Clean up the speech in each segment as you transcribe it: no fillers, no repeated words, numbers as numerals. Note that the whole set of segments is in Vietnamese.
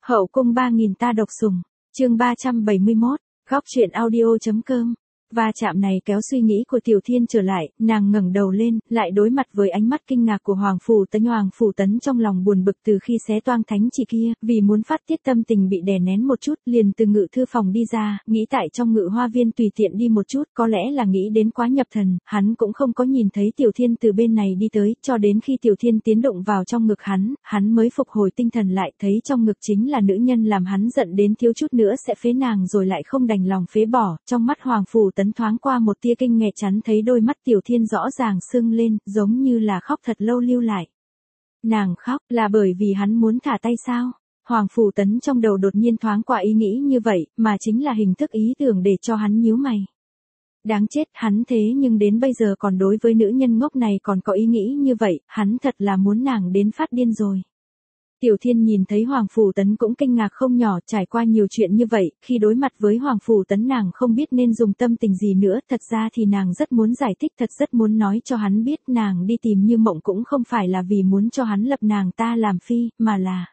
Hậu cung 3000 ta độc sủng, chương 371, góc truyện audio.com. Và chạm này kéo suy nghĩ của Tiểu Thiên trở lại, nàng ngẩng đầu lên, lại đối mặt với ánh mắt kinh ngạc của Hoàng Phủ Tấn trong lòng buồn bực từ khi xé toang thánh chỉ kia, vì muốn phát tiết tâm tình bị đè nén một chút, liền từ ngự thư phòng đi ra, nghĩ tại trong ngự hoa viên tùy tiện đi một chút, có lẽ là nghĩ đến quá nhập thần, hắn cũng không có nhìn thấy Tiểu Thiên từ bên này đi tới, cho đến khi Tiểu Thiên tiến động vào trong ngực hắn mới phục hồi tinh thần lại, thấy trong ngực chính là nữ nhân làm hắn giận đến thiếu chút nữa sẽ phế nàng rồi lại không đành lòng phế bỏ, trong mắt Hoàng Phủ Tấn thoáng qua một tia kinh nghẹt, chắn thấy đôi mắt Tiểu Thiên rõ ràng sưng lên, giống như là khóc thật lâu lưu lại. Nàng khóc là bởi vì hắn muốn thả tay sao? Hoàng Phủ Tấn trong đầu đột nhiên thoáng qua ý nghĩ như vậy, mà chính là hình thức ý tưởng để cho hắn nhíu mày. Đáng chết, hắn thế nhưng đến bây giờ còn đối với nữ nhân ngốc này còn có ý nghĩ như vậy, hắn thật là muốn nàng đến phát điên rồi. Tiểu Thiên nhìn thấy Hoàng Phủ Tấn cũng kinh ngạc không nhỏ, trải qua nhiều chuyện như vậy, khi đối mặt với Hoàng Phủ Tấn nàng không biết nên dùng tâm tình gì nữa, thật ra thì nàng rất muốn giải thích, rất muốn nói cho hắn biết nàng đi tìm Như Mộng cũng không phải là vì muốn cho hắn lập nàng ta làm phi, mà là...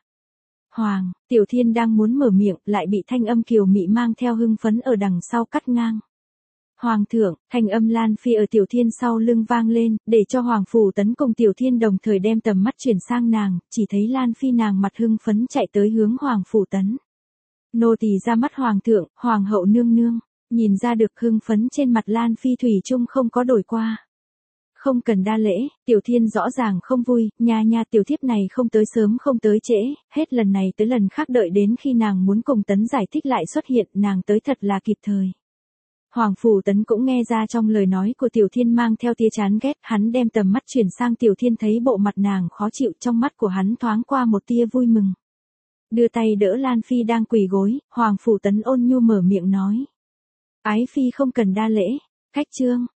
Tiểu Thiên đang muốn mở miệng, lại bị thanh âm kiều mị mang theo hưng phấn ở đằng sau cắt ngang. Hoàng thượng, thanh âm Lan Phi ở Tiểu Thiên sau lưng vang lên, để cho Hoàng Phủ Tấn cùng Tiểu Thiên đồng thời đem tầm mắt chuyển sang nàng, chỉ thấy Lan Phi nàng mặt hưng phấn chạy tới hướng Hoàng Phủ Tấn. Nô tỳ ra mắt Hoàng thượng, Hoàng hậu nương nương, nhìn ra được hưng phấn trên mặt Lan Phi thủy chung không có đổi qua. Không cần đa lễ, Tiểu Thiên rõ ràng không vui, nha tiểu thiếp này không tới sớm không tới trễ, hết lần này tới lần khác đợi đến khi nàng muốn cùng Tấn giải thích lại xuất hiện, nàng tới thật là kịp thời. Hoàng Phủ Tấn cũng nghe ra trong lời nói của Tiểu Thiên mang theo tia chán ghét, hắn đem tầm mắt chuyển sang Tiểu Thiên thấy bộ mặt nàng khó chịu, trong mắt của hắn thoáng qua một tia vui mừng. Đưa tay đỡ Lan Phi đang quỳ gối, Hoàng Phủ Tấn ôn nhu mở miệng nói. Ái Phi không cần đa lễ, khách trương,